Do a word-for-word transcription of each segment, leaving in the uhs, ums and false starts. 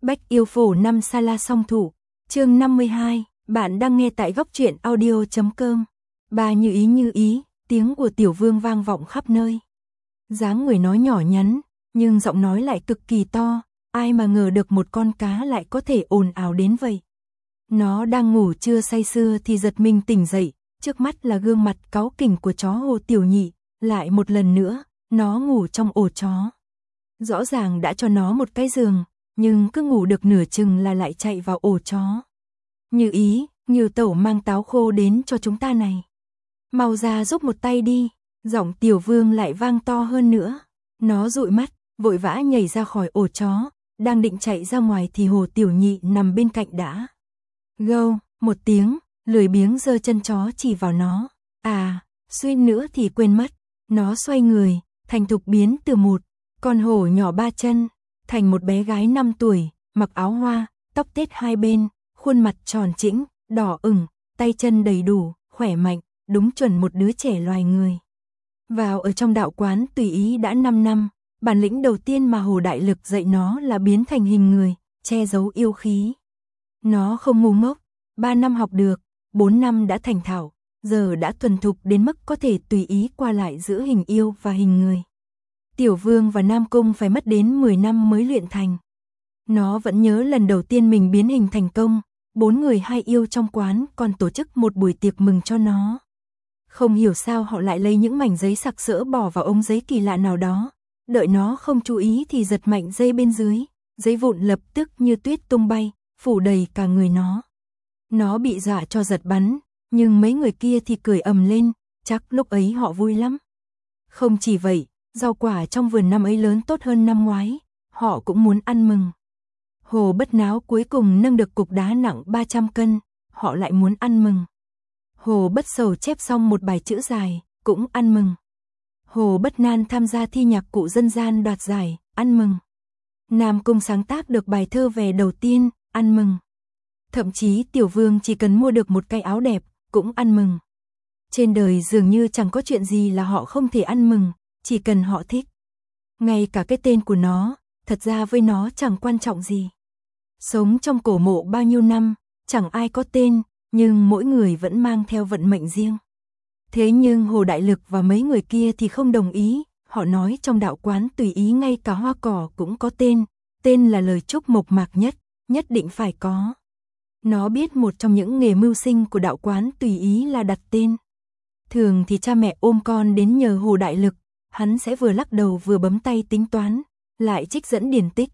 Bách yêu phổ năm sa la song thủ, chương năm mươi hai, bạn đang nghe tại góc truyện audio chấm com. Bà như ý như ý, tiếng của Tiểu Vương vang vọng khắp nơi. Dáng người nói nhỏ nhắn, nhưng giọng nói lại cực kỳ to, ai mà ngờ được một con cá lại có thể ồn ào đến vậy. Nó đang ngủ chưa say sưa thì giật mình tỉnh dậy, trước mắt là gương mặt cáu kỉnh của chó Hồ Tiểu Nhị, lại một lần nữa, nó ngủ trong ổ chó. Rõ ràng đã cho nó một cái giường, nhưng cứ ngủ được nửa chừng là lại chạy vào ổ chó. Như ý, Như tẩu mang táo khô đến cho chúng ta này. Mau ra giúp một tay đi, giọng Tiểu Vương lại vang to hơn nữa. Nó dụi mắt, vội vã nhảy ra khỏi ổ chó, đang định chạy ra ngoài thì Hồ Tiểu Nhị nằm bên cạnh đã. Gâu, một tiếng, lười biếng giơ chân chó chỉ vào nó. À, suýt nữa thì quên mất, nó xoay người, thành thục biến từ một con hổ nhỏ ba chân, thành một bé gái năm tuổi, mặc áo hoa, tóc tết hai bên, khuôn mặt tròn trĩnh, đỏ ửng, tay chân đầy đủ, khỏe mạnh, đúng chuẩn một đứa trẻ loài người. Vào ở trong đạo quán tùy ý đã năm năm, bản lĩnh đầu tiên mà Hồ Đại Lực dạy nó là biến thành hình người, che giấu yêu khí. Nó không ngu ngốc, ba năm học được, bốn năm đã thành thạo, giờ đã thuần thục đến mức có thể tùy ý qua lại giữa hình yêu và hình người. Tiểu Vương và Nam Cung phải mất đến mười năm mới luyện thành. Nó vẫn nhớ lần đầu tiên mình biến hình thành công, bốn người hai yêu trong quán còn tổ chức một buổi tiệc mừng cho nó. Không hiểu sao họ lại lấy những mảnh giấy sặc sỡ bỏ vào ống giấy kỳ lạ nào đó, đợi nó không chú ý thì giật mạnh dây bên dưới, giấy vụn lập tức như tuyết tung bay, phủ đầy cả người nó. Nó bị dọa cho giật bắn, nhưng mấy người kia thì cười ầm lên, chắc lúc ấy họ vui lắm. Không chỉ vậy, rau quả trong vườn năm ấy lớn tốt hơn năm ngoái, họ cũng muốn ăn mừng. Hồ Bất Náo cuối cùng nâng được cục đá nặng ba trăm cân, họ lại muốn ăn mừng. Hồ Bất Sầu chép xong một bài chữ dài, cũng ăn mừng. Hồ Bất Nan tham gia thi nhạc cụ dân gian đoạt giải, ăn mừng. Nam Cung sáng tác được bài thơ về đầu tiên, ăn mừng. Thậm chí Tiểu Vương chỉ cần mua được một cái áo đẹp, cũng ăn mừng. Trên đời dường như chẳng có chuyện gì là họ không thể ăn mừng, chỉ cần họ thích. Ngay cả cái tên của nó, thật ra với nó chẳng quan trọng gì. Sống trong cổ mộ bao nhiêu năm, chẳng ai có tên, nhưng mỗi người vẫn mang theo vận mệnh riêng. Thế nhưng Hồ Đại Lực và mấy người kia thì không đồng ý, họ nói trong đạo quán tùy ý ngay cả hoa cỏ cũng có tên, tên là lời chúc mộc mạc nhất, nhất định phải có. Nó biết một trong những nghề mưu sinh của đạo quán tùy ý là đặt tên. Thường thì cha mẹ ôm con đến nhờ Hồ Đại Lực, hắn sẽ vừa lắc đầu vừa bấm tay tính toán, lại trích dẫn điển tích.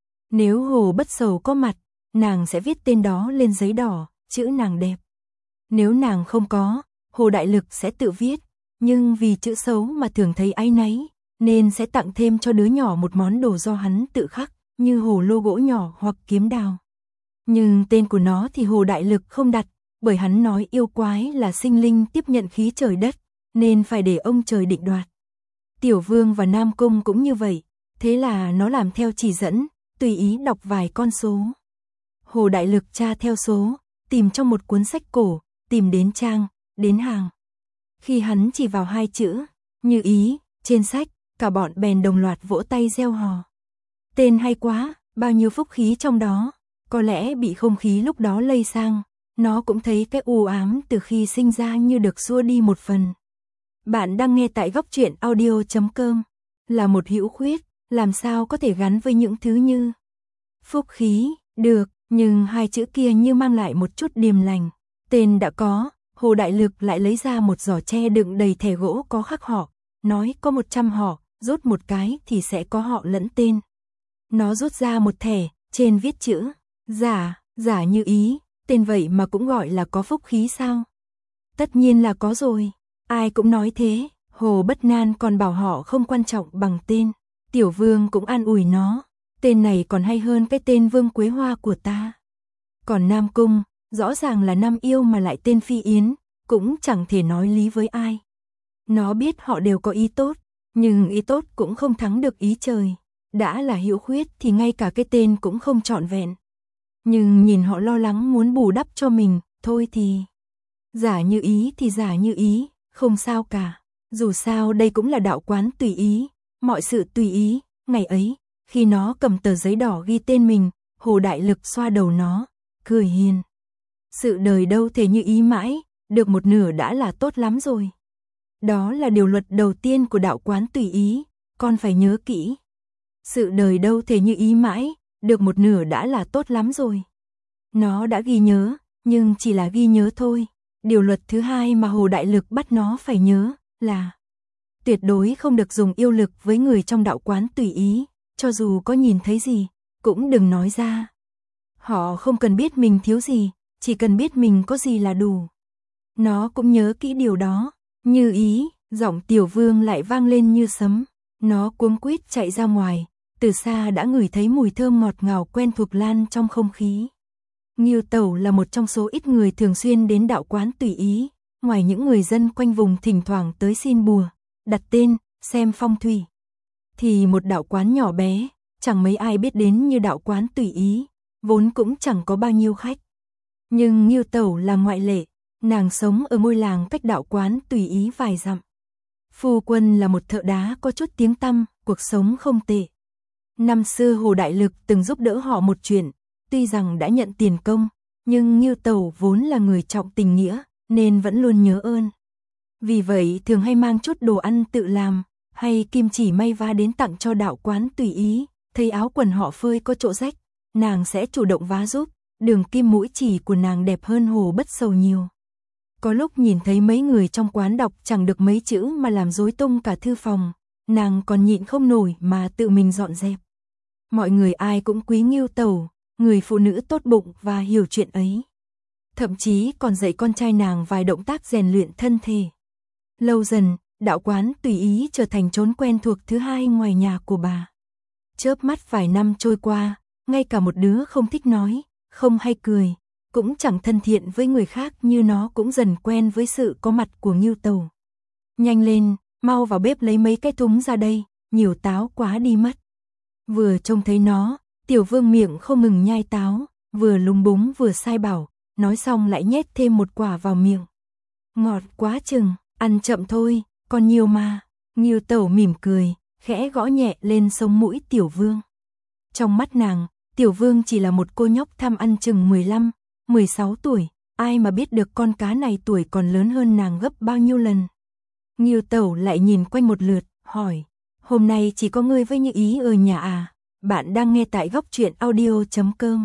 Nếu Hồ Bất Sầu có mặt, nàng sẽ viết tên đó lên giấy đỏ, chữ nàng đẹp. Nếu nàng không có, Hồ Đại Lực sẽ tự viết, nhưng vì chữ xấu mà thường thấy áy náy, nên sẽ tặng thêm cho đứa nhỏ một món đồ do hắn tự khắc, như hồ lô gỗ nhỏ hoặc kiếm đào. Nhưng tên của nó thì Hồ Đại Lực không đặt, bởi hắn nói yêu quái là sinh linh tiếp nhận khí trời đất, nên phải để ông trời định đoạt. Tiểu Vương và Nam Cung cũng như vậy, thế là nó làm theo chỉ dẫn, tùy ý đọc vài con số. Hồ Đại Lực tra theo số, tìm trong một cuốn sách cổ, tìm đến trang, đến hàng. Khi hắn chỉ vào hai chữ, như ý, trên sách, cả bọn bèn đồng loạt vỗ tay reo hò. Tên hay quá, bao nhiêu phúc khí trong đó, có lẽ bị không khí lúc đó lây sang, nó cũng thấy cái u ám từ khi sinh ra như được xua đi một phần. Bạn đang nghe tại góc truyện audio chấm com, là một hữu khuyết, làm sao có thể gắn với những thứ như phúc khí, được, nhưng hai chữ kia như mang lại một chút điềm lành. Tên đã có, Hồ Đại Lực lại lấy ra một giỏ tre đựng đầy thẻ gỗ có khắc họ, nói có một trăm họ, rút một cái thì sẽ có họ lẫn tên. Nó rút ra một thẻ, trên viết chữ, giả, giả như ý, tên vậy mà cũng gọi là có phúc khí sao? Tất nhiên là có rồi, ai cũng nói thế, Hồ Bất Nan còn bảo họ không quan trọng bằng tên. Tiểu Vương cũng an ủi nó, tên này còn hay hơn cái tên Vương Quế Hoa của ta. Còn Nam Cung, rõ ràng là Nam Yêu mà lại tên Phi Yến, cũng chẳng thể nói lý với ai. Nó biết họ đều có ý tốt, nhưng ý tốt cũng không thắng được ý trời. Đã là hữu khuyết thì ngay cả cái tên cũng không trọn vẹn. Nhưng nhìn họ lo lắng muốn bù đắp cho mình, thôi thì giả như ý thì giả như ý, không sao cả. Dù sao đây cũng là đạo quán tùy ý, mọi sự tùy ý. Ngày ấy, khi nó cầm tờ giấy đỏ ghi tên mình, Hồ Đại Lực xoa đầu nó, cười hiền. Sự đời đâu thể như ý mãi, được một nửa đã là tốt lắm rồi. Đó là điều luật đầu tiên của đạo quán tùy ý, con phải nhớ kỹ. Sự đời đâu thể như ý mãi, được một nửa đã là tốt lắm rồi. Nó đã ghi nhớ, nhưng chỉ là ghi nhớ thôi. Điều luật thứ hai mà Hồ Đại Lực bắt nó phải nhớ là tuyệt đối không được dùng yêu lực với người trong đạo quán tùy ý, cho dù có nhìn thấy gì, cũng đừng nói ra. Họ không cần biết mình thiếu gì, chỉ cần biết mình có gì là đủ. Nó cũng nhớ kỹ điều đó. Như ý, giọng Tiểu Vương lại vang lên như sấm. Nó cuống quýt chạy ra ngoài, từ xa đã ngửi thấy mùi thơm ngọt ngào quen thuộc lan trong không khí. Ngưu Tẩu là một trong số ít người thường xuyên đến đạo quán tùy ý, ngoài những người dân quanh vùng thỉnh thoảng tới xin bùa, đặt tên, xem phong thủy. Thì một đạo quán nhỏ bé, chẳng mấy ai biết đến như đạo quán tùy ý, vốn cũng chẳng có bao nhiêu khách. Nhưng Ngưu Tẩu là ngoại lệ, nàng sống ở ngôi làng cách đạo quán tùy ý vài dặm. Phu quân là một thợ đá có chút tiếng tăm, cuộc sống không tệ. Năm xưa Hồ Đại Lực từng giúp đỡ họ một chuyện, tuy rằng đã nhận tiền công, nhưng Ngưu Tẩu vốn là người trọng tình nghĩa, nên vẫn luôn nhớ ơn. Vì vậy thường hay mang chút đồ ăn tự làm, hay kim chỉ may vá đến tặng cho đạo quán tùy ý, thấy áo quần họ phơi có chỗ rách, nàng sẽ chủ động vá giúp, đường kim mũi chỉ của nàng đẹp hơn Hồ Bất Sầu nhiều. Có lúc nhìn thấy mấy người trong quán đọc chẳng được mấy chữ mà làm rối tung cả thư phòng, nàng còn nhịn không nổi mà tự mình dọn dẹp. Mọi người ai cũng quý Ngưu Tẩu, người phụ nữ tốt bụng và hiểu chuyện ấy. Thậm chí còn dạy con trai nàng vài động tác rèn luyện thân thể. Lâu dần, đạo quán tùy ý trở thành chốn quen thuộc thứ hai ngoài nhà của bà. Chớp mắt vài năm trôi qua, ngay cả một đứa không thích nói, không hay cười, cũng chẳng thân thiện với người khác như nó cũng dần quen với sự có mặt của Ngưu Tẩu. Nhanh lên, mau vào bếp lấy mấy cái thúng ra đây, nhiều táo quá đi mất. Vừa trông thấy nó, Tiểu Vương miệng không ngừng nhai táo, vừa lúng búng vừa sai bảo, nói xong lại nhét thêm một quả vào miệng. Ngọt quá chừng, ăn chậm thôi, còn nhiều mà. Ngưu Tẩu mỉm cười, khẽ gõ nhẹ lên sống mũi Tiểu Vương. Trong mắt nàng, Tiểu Vương chỉ là một cô nhóc tham ăn chừng mười lăm, mười sáu tuổi, ai mà biết được con cá này tuổi còn lớn hơn nàng gấp bao nhiêu lần. Ngưu Tẩu lại nhìn quanh một lượt, hỏi, hôm nay chỉ có ngươi với Như Ý ở nhà à? Bạn đang nghe tại góc truyện audio chấm com.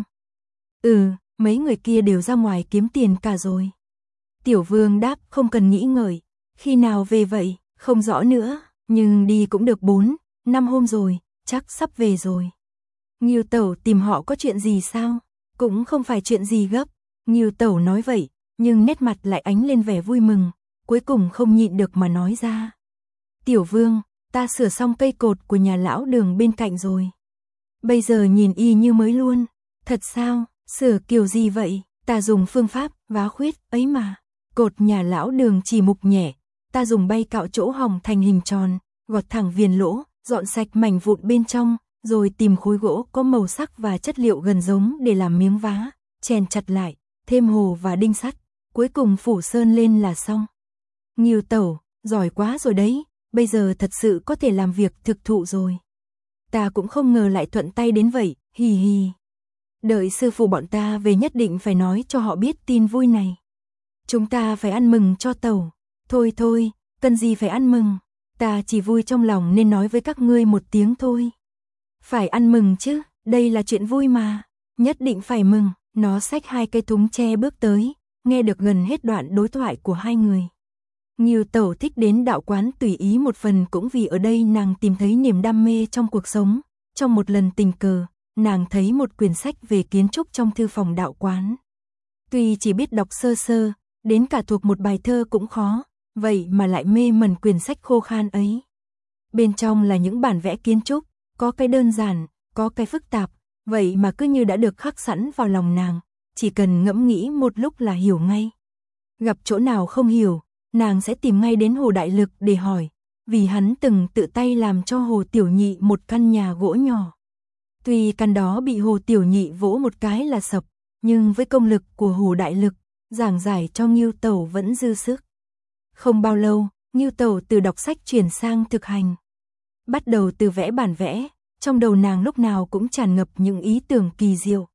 Ừ, mấy người kia đều ra ngoài kiếm tiền cả rồi. Tiểu Vương đáp không cần nghĩ ngợi, khi nào về vậy, không rõ nữa, nhưng đi cũng được bốn, năm hôm rồi, chắc sắp về rồi. Ngưu Tẩu tìm họ có chuyện gì sao? Cũng không phải chuyện gì gấp. Ngưu Tẩu nói vậy, nhưng nét mặt lại ánh lên vẻ vui mừng, cuối cùng không nhịn được mà nói ra. Tiểu Vương, ta sửa xong cây cột của nhà lão Đường bên cạnh rồi. Bây giờ nhìn y như mới luôn. Thật sao? Sửa kiểu gì vậy? Ta dùng phương pháp vá khuyết ấy mà. Cột nhà lão Đường chỉ mục nhẹ, ta dùng bay cạo chỗ hỏng thành hình tròn, gọt thẳng viền lỗ, dọn sạch mảnh vụn bên trong, rồi tìm khối gỗ có màu sắc và chất liệu gần giống để làm miếng vá, chèn chặt lại, thêm hồ và đinh sắt, cuối cùng phủ sơn lên là xong. Ngưu Tẩu, giỏi quá rồi đấy, bây giờ thật sự có thể làm việc thực thụ rồi. Ta cũng không ngờ lại thuận tay đến vậy, hì hì. Đợi sư phụ bọn ta về nhất định phải nói cho họ biết tin vui này. Chúng ta phải ăn mừng cho Tẩu. Thôi thôi, cần gì phải ăn mừng, ta chỉ vui trong lòng nên nói với các ngươi một tiếng thôi. Phải ăn mừng chứ, đây là chuyện vui mà, nhất định phải mừng. Nó xách hai cây thúng tre bước tới, nghe được gần hết đoạn đối thoại của hai người. Ngưu Tẩu thích đến đạo quán tùy ý một phần cũng vì ở đây nàng tìm thấy niềm đam mê trong cuộc sống. Trong một lần tình cờ, nàng thấy một quyển sách về kiến trúc trong thư phòng đạo quán. Tuy chỉ biết đọc sơ sơ, đến cả thuộc một bài thơ cũng khó, vậy mà lại mê mẩn quyển sách khô khan ấy. Bên trong là những bản vẽ kiến trúc, có cái đơn giản, có cái phức tạp, vậy mà cứ như đã được khắc sẵn vào lòng nàng, chỉ cần ngẫm nghĩ một lúc là hiểu ngay. Gặp chỗ nào không hiểu, nàng sẽ tìm ngay đến Hồ Đại Lực để hỏi, vì hắn từng tự tay làm cho Hồ Tiểu Nhị một căn nhà gỗ nhỏ. Tuy căn đó bị Hồ Tiểu Nhị vỗ một cái là sập, nhưng với công lực của Hồ Đại Lực, giảng giải cho Ngưu Tẩu vẫn dư sức. Không bao lâu, Ngưu Tẩu từ đọc sách chuyển sang thực hành. Bắt đầu từ vẽ bản vẽ, trong đầu nàng lúc nào cũng tràn ngập những ý tưởng kỳ diệu.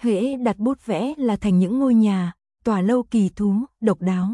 hễ đặt bút vẽ là thành những ngôi nhà, tòa lâu kỳ thú, độc đáo.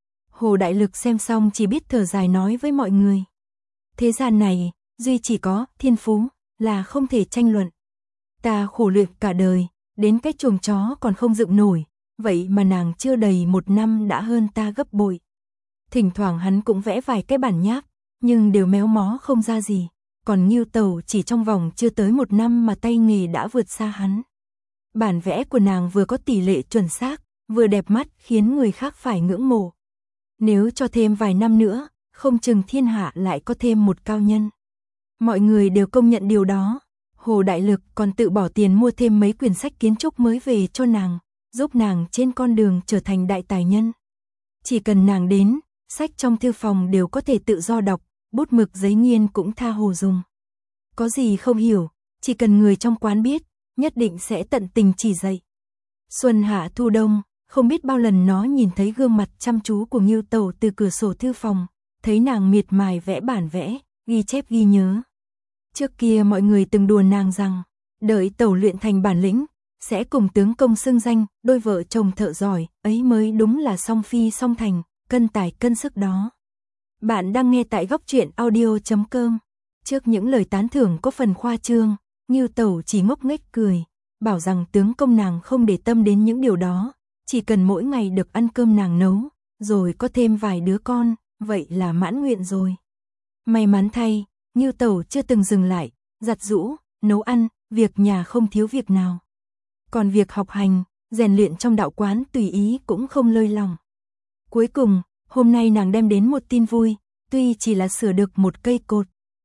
Hồ Đại Lực xem xong chỉ biết thở dài nói với mọi người. Thế gian này, duy chỉ có thiên phú là không thể tranh luận. Ta khổ luyện cả đời, đến cái chuồng chó còn không dựng nổi, vậy mà nàng chưa đầy một năm đã hơn ta gấp bội. Thỉnh thoảng hắn cũng vẽ vài cái bản nháp, nhưng đều méo mó không ra gì, còn Ngưu Tẩu chỉ trong vòng chưa tới một năm mà tay nghề đã vượt xa hắn. Bản vẽ của nàng vừa có tỷ lệ chuẩn xác, vừa đẹp mắt khiến người khác phải ngưỡng mộ. Nếu cho thêm vài năm nữa, không chừng thiên hạ lại có thêm một cao nhân. Mọi người đều công nhận điều đó. Hồ Đại Lực còn tự bỏ tiền mua thêm mấy quyển sách kiến trúc mới về cho nàng, giúp nàng trên con đường trở thành đại tài nhân. Chỉ cần nàng đến, sách trong thư phòng đều có thể tự do đọc, bút mực giấy nghiên cũng tha hồ dùng. Có gì không hiểu, chỉ cần người trong quán biết, nhất định sẽ tận tình chỉ dạy. Xuân hạ thu đông, không biết bao lần nó nhìn thấy gương mặt chăm chú của Ngưu Tẩu từ cửa sổ thư phòng, thấy nàng miệt mài vẽ bản vẽ, ghi chép ghi nhớ. Trước kia mọi người từng đùa nàng rằng, đợi Tẩu luyện thành bản lĩnh, sẽ cùng tướng công xưng danh, đôi vợ chồng thợ giỏi, ấy mới đúng là song phi song thành, cân tài cân sức đó. Bạn đang nghe tại góc truyện audio chấm com. Trước những lời tán thưởng có phần khoa trương, Ngưu Tẩu chỉ ngốc nghếch cười, bảo rằng tướng công nàng không để tâm đến những điều đó, chỉ cần mỗi ngày được ăn cơm nàng nấu, rồi có thêm vài đứa con, vậy là mãn nguyện rồi. May mắn thay, Ngưu Tẩu chưa từng dừng lại, giặt giũ, nấu ăn, việc nhà không thiếu việc nào. Còn việc học hành, rèn luyện trong đạo quán tùy ý cũng không lơi lòng. Cuối cùng, hôm nay nàng đem đến một tin vui, tuy chỉ là sửa được một cây cột.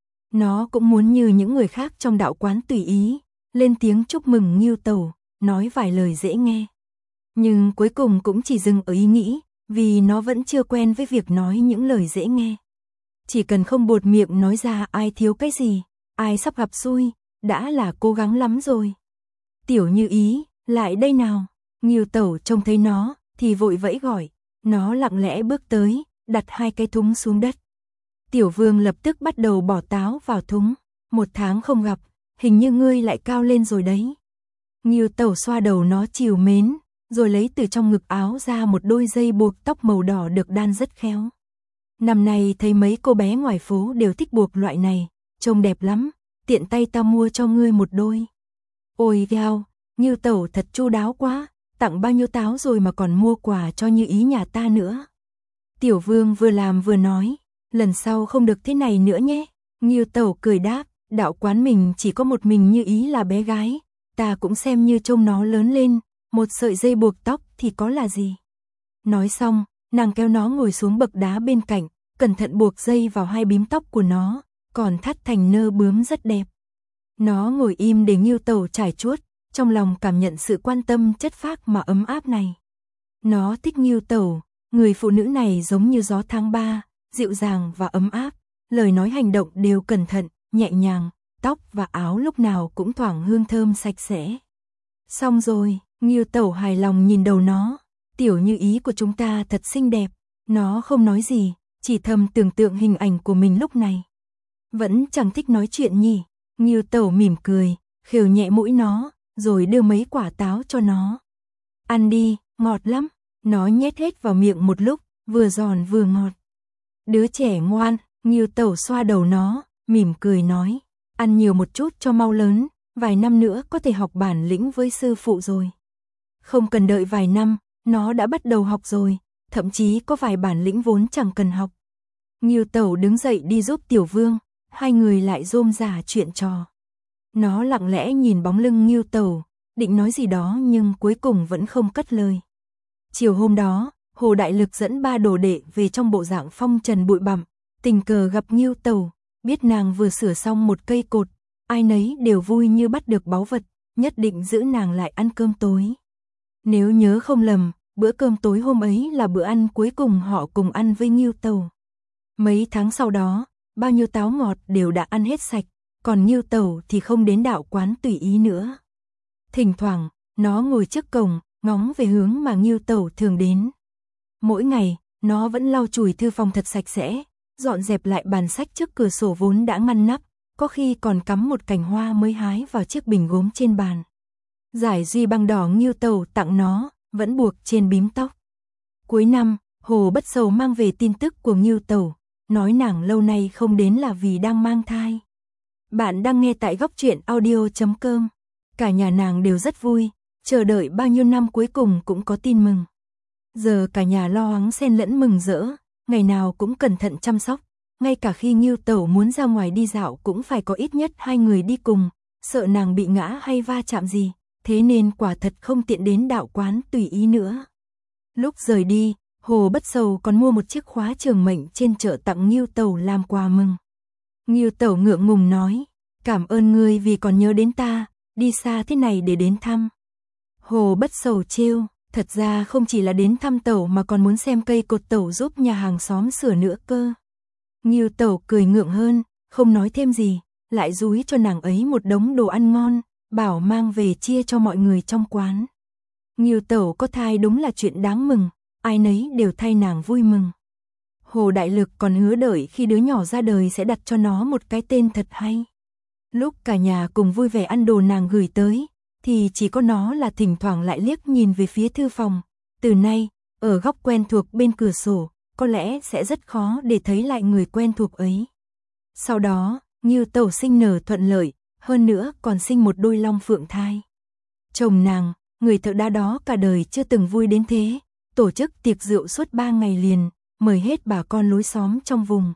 Nó cũng muốn như những người khác trong đạo quán tùy ý, lên tiếng chúc mừng Ngưu Tẩu, nói vài lời dễ nghe. Nhưng cuối cùng cũng chỉ dừng ở ý nghĩ, vì nó vẫn chưa quen với việc nói những lời dễ nghe. Chỉ cần không buột miệng nói ra ai thiếu cái gì, ai sắp gặp xui, đã là cố gắng lắm rồi. Tiểu Như Ý, lại đây nào. Ngưu Tẩu trông thấy nó, thì vội vẫy gọi. Nó lặng lẽ bước tới, đặt hai cái thúng xuống đất. Tiểu Vương lập tức bắt đầu bỏ táo vào thúng. Một tháng không gặp, hình như ngươi lại cao lên rồi đấy. Ngưu Tẩu xoa đầu nó trìu mến, rồi lấy từ trong ngực áo ra một đôi dây buộc tóc màu đỏ được đan rất khéo. Năm nay thấy mấy cô bé ngoài phố đều thích buộc loại này, trông đẹp lắm, tiện tay ta mua cho ngươi một đôi. Ôi gheo, Ngưu Tẩu thật chu đáo quá, tặng bao nhiêu táo rồi mà còn mua quà cho Như Ý nhà ta nữa. Tiểu Vương vừa làm vừa nói, lần sau không được thế này nữa nhé. Ngưu Tẩu cười đáp, đạo quán mình chỉ có một mình Như Ý là bé gái, ta cũng xem như trông nó lớn lên, một sợi dây buộc tóc thì có là gì. Nói xong, nàng kéo nó ngồi xuống bậc đá bên cạnh, cẩn thận buộc dây vào hai bím tóc của nó, còn thắt thành nơ bướm rất đẹp. Nó ngồi im để Ngưu Tẩu trải chuốt, trong lòng cảm nhận sự quan tâm chất phác mà ấm áp này. Nó thích Ngưu Tẩu, người phụ nữ này giống như gió tháng ba, dịu dàng và ấm áp, lời nói hành động đều cẩn thận, nhẹ nhàng, tóc và áo lúc nào cũng thoảng hương thơm sạch sẽ. Xong rồi, Ngưu Tẩu hài lòng nhìn đầu nó, Tiểu Như Ý của chúng ta thật xinh đẹp. Nó không nói gì, chỉ thầm tưởng tượng hình ảnh của mình lúc này. Vẫn chẳng thích nói chuyện nhỉ. Ngưu Tẩu mỉm cười, khều nhẹ mũi nó, rồi đưa mấy quả táo cho nó. Ăn đi, ngọt lắm. Nó nhét hết vào miệng một lúc, vừa giòn vừa ngọt. Đứa trẻ ngoan. Ngưu Tẩu xoa đầu nó, mỉm cười nói, ăn nhiều một chút cho mau lớn, vài năm nữa có thể học bản lĩnh với sư phụ rồi. Không cần đợi vài năm, nó đã bắt đầu học rồi, thậm chí có vài bản lĩnh vốn chẳng cần học. Ngưu Tẩu đứng dậy đi giúp Tiểu Vương, hai người lại rôm rả chuyện trò. Nó lặng lẽ nhìn bóng lưng Ngưu Tẩu, định nói gì đó nhưng cuối cùng vẫn không cất lời. Chiều hôm đó, Hồ Đại Lực dẫn ba đồ đệ về trong bộ dạng phong trần bụi bặm, tình cờ gặp Ngưu Tẩu, biết nàng vừa sửa xong một cây cột, ai nấy đều vui như bắt được báu vật, nhất định giữ nàng lại ăn cơm tối. Nếu nhớ không lầm, bữa cơm tối hôm ấy là bữa ăn cuối cùng họ cùng ăn với Ngưu Tẩu. Mấy tháng sau đó, bao nhiêu táo ngọt đều đã ăn hết sạch, còn Ngưu Tẩu thì không đến đạo quán tùy ý nữa. Thỉnh thoảng, nó ngồi trước cổng, ngóng về hướng mà Ngưu Tẩu thường đến. Mỗi ngày, nó vẫn lau chùi thư phòng thật sạch sẽ, dọn dẹp lại bàn sách trước cửa sổ vốn đã ngăn nắp, có khi còn cắm một cành hoa mới hái vào chiếc bình gốm trên bàn. Giải duy băng đỏ Ngưu Tẩu tặng nó, vẫn buộc trên bím tóc. Cuối năm, Hồ Bất Sầu mang về tin tức của Ngưu Tẩu, nói nàng lâu nay không đến là vì đang mang thai. Bạn đang nghe tại góc truyện audio chấm com. Cả nhà nàng đều rất vui, chờ đợi bao nhiêu năm cuối cùng cũng có tin mừng. Giờ cả nhà lo lắng xen lẫn mừng rỡ, ngày nào cũng cẩn thận chăm sóc, ngay cả khi Ngưu Tẩu muốn ra ngoài đi dạo cũng phải có ít nhất hai người đi cùng, sợ nàng bị ngã hay va chạm gì, thế nên quả thật không tiện đến đạo quán tùy ý nữa. Lúc rời đi, Hồ Bất Sầu còn mua một chiếc khóa trường mệnh trên chợ tặng Ngưu Tẩu làm quà mừng. Ngưu Tẩu ngượng ngùng nói, cảm ơn ngươi vì còn nhớ đến ta, đi xa thế này để đến thăm. Hồ Bất Sầu trêu, thật ra không chỉ là đến thăm Tẩu mà còn muốn xem cây cột Tẩu giúp nhà hàng xóm sửa nữa cơ. Ngưu Tẩu cười ngượng hơn, không nói thêm gì, lại dúi cho nàng ấy một đống đồ ăn ngon, bảo mang về chia cho mọi người trong quán. Ngưu Tẩu có thai đúng là chuyện đáng mừng, ai nấy đều thay nàng vui mừng. Hồ Đại Lực còn hứa đợi khi đứa nhỏ ra đời sẽ đặt cho nó một cái tên thật hay. Lúc cả nhà cùng vui vẻ ăn đồ nàng gửi tới, thì chỉ có nó là thỉnh thoảng lại liếc nhìn về phía thư phòng. Từ nay, ở góc quen thuộc bên cửa sổ, có lẽ sẽ rất khó để thấy lại người quen thuộc ấy. Sau đó, Ngưu Tẩu sinh nở thuận lợi, hơn nữa còn sinh một đôi long phượng thai. Chồng nàng, người thợ đá đó cả đời chưa từng vui đến thế, tổ chức tiệc rượu suốt ba ngày liền, mời hết bà con lối xóm trong vùng.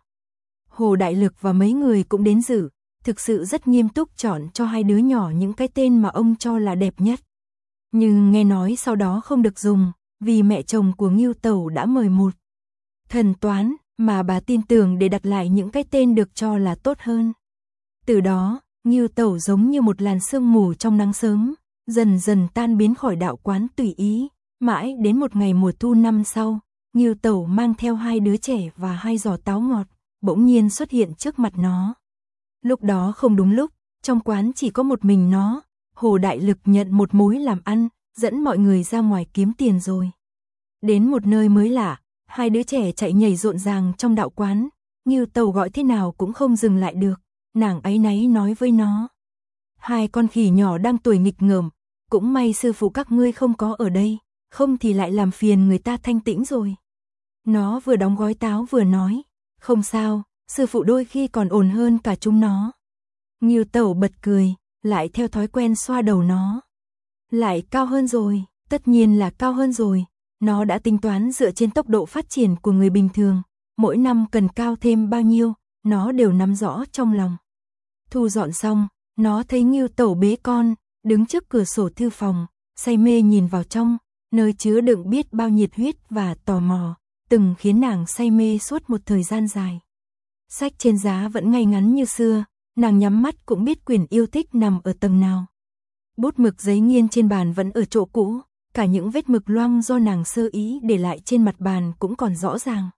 Hồ Đại Lực và mấy người cũng đến dự, thực sự rất nghiêm túc chọn cho hai đứa nhỏ những cái tên mà ông cho là đẹp nhất. Nhưng nghe nói sau đó không được dùng, vì mẹ chồng của Ngưu Tẩu đã mời một thần toán mà bà tin tưởng để đặt lại những cái tên được cho là tốt hơn. Từ đó, Ngưu Tẩu giống như một làn sương mù trong nắng sớm, dần dần tan biến khỏi đạo quán tùy ý, mãi đến một ngày mùa thu năm sau, Ngưu Tẩu mang theo hai đứa trẻ và hai giỏ táo ngọt, bỗng nhiên xuất hiện trước mặt nó. Lúc đó không đúng lúc, trong quán chỉ có một mình nó, Hồ Đại Lực nhận một mối làm ăn, dẫn mọi người ra ngoài kiếm tiền rồi. Đến một nơi mới lạ, hai đứa trẻ chạy nhảy rộn ràng trong đạo quán, Ngưu Tẩu gọi thế nào cũng không dừng lại được, nàng áy náy nói với nó. Hai con khỉ nhỏ đang tuổi nghịch ngợm, cũng may sư phụ các ngươi không có ở đây, không thì lại làm phiền người ta thanh tĩnh rồi. Nó vừa đóng gói táo vừa nói, không sao, sư phụ đôi khi còn ổn hơn cả chúng nó. Ngưu Tẩu bật cười, lại theo thói quen xoa đầu nó. Lại cao hơn rồi, tất nhiên là cao hơn rồi, nó đã tính toán dựa trên tốc độ phát triển của người bình thường, mỗi năm cần cao thêm bao nhiêu, nó đều nắm rõ trong lòng. Thu dọn xong, nó thấy Ngưu Tẩu bế con, đứng trước cửa sổ thư phòng, say mê nhìn vào trong, nơi chứa đựng biết bao nhiệt huyết và tò mò, từng khiến nàng say mê suốt một thời gian dài. Sách trên giá vẫn ngay ngắn như xưa, nàng nhắm mắt cũng biết quyển yêu thích nằm ở tầng nào. Bút mực giấy nghiên trên bàn vẫn ở chỗ cũ, cả những vết mực loang do nàng sơ ý để lại trên mặt bàn cũng còn rõ ràng.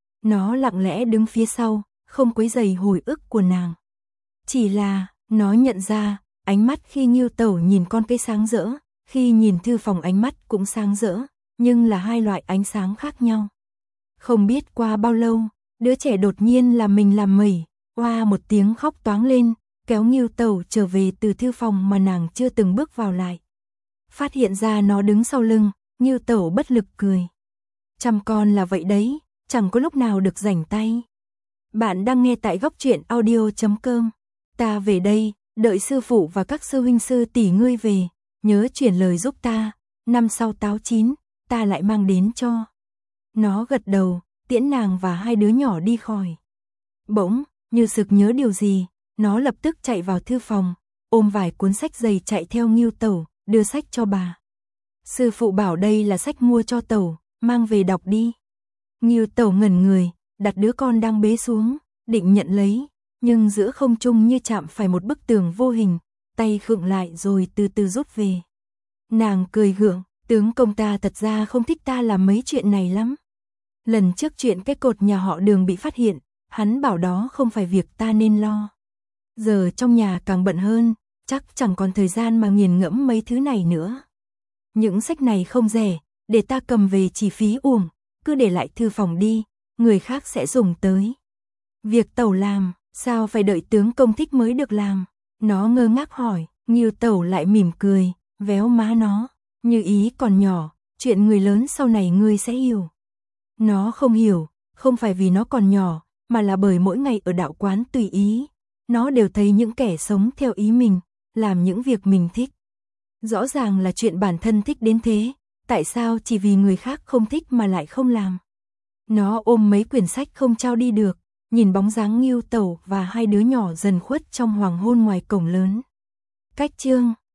Nó lặng lẽ đứng phía sau, không quấy rầy hồi ức của nàng. Chỉ là, nó nhận ra, ánh mắt khi Ngưu Tẩu nhìn con cây sáng rỡ, khi nhìn thư phòng ánh mắt cũng sáng rỡ, nhưng là hai loại ánh sáng khác nhau. Không biết qua bao lâu, đứa trẻ đột nhiên là mình làm mẩy, oa một tiếng khóc toáng lên, kéo Ngưu Tẩu trở về từ thư phòng mà nàng chưa từng bước vào lại. Phát hiện ra nó đứng sau lưng, Ngưu Tẩu bất lực cười. Chăm con là vậy đấy, chẳng có lúc nào được rảnh tay. Bạn đang nghe tại góc truyện audio chấm com. Ta về đây, đợi sư phụ và các sư huynh sư tỷ ngươi về, nhớ chuyển lời giúp ta, năm sau táo chín, ta lại mang đến cho. Nó gật đầu, tiễn nàng và hai đứa nhỏ đi khỏi. Bỗng, như sực nhớ điều gì, nó lập tức chạy vào thư phòng, ôm vài cuốn sách dày chạy theo Ngưu Tẩu, đưa sách cho bà. Sư phụ bảo đây là sách mua cho Tẩu, mang về đọc đi. Ngưu Tẩu ngẩn người, đặt đứa con đang bế xuống, định nhận lấy, nhưng giữa không trung như chạm phải một bức tường vô hình, tay khựng lại rồi từ từ rút về. Nàng cười gượng, tướng công ta thật ra không thích ta làm mấy chuyện này lắm. Lần trước chuyện cái cột nhà họ Đường bị phát hiện, hắn bảo đó không phải việc ta nên lo. Giờ trong nhà càng bận hơn, chắc chẳng còn thời gian mà nghiền ngẫm mấy thứ này nữa. Những sách này không rẻ, để ta cầm về chỉ phí uổng, cứ để lại thư phòng đi, người khác sẽ dùng tới. Việc Tẩu làm, sao phải đợi tướng công thích mới được làm? Nó ngơ ngác hỏi, Ngưu Tẩu lại mỉm cười, Véo má nó, Như Ý còn nhỏ, chuyện người lớn sau này ngươi sẽ hiểu. Nó không hiểu, không phải vì nó còn nhỏ, mà là bởi mỗi ngày ở đạo quán tùy ý, nó đều thấy những kẻ sống theo ý mình, làm những việc mình thích. Rõ ràng là chuyện bản thân thích đến thế, tại sao chỉ vì người khác không thích mà lại không làm? Nó ôm mấy quyển sách không trao đi được, nhìn bóng dáng Ngưu Tẩu và hai đứa nhỏ dần khuất trong hoàng hôn ngoài cổng lớn. Cách chương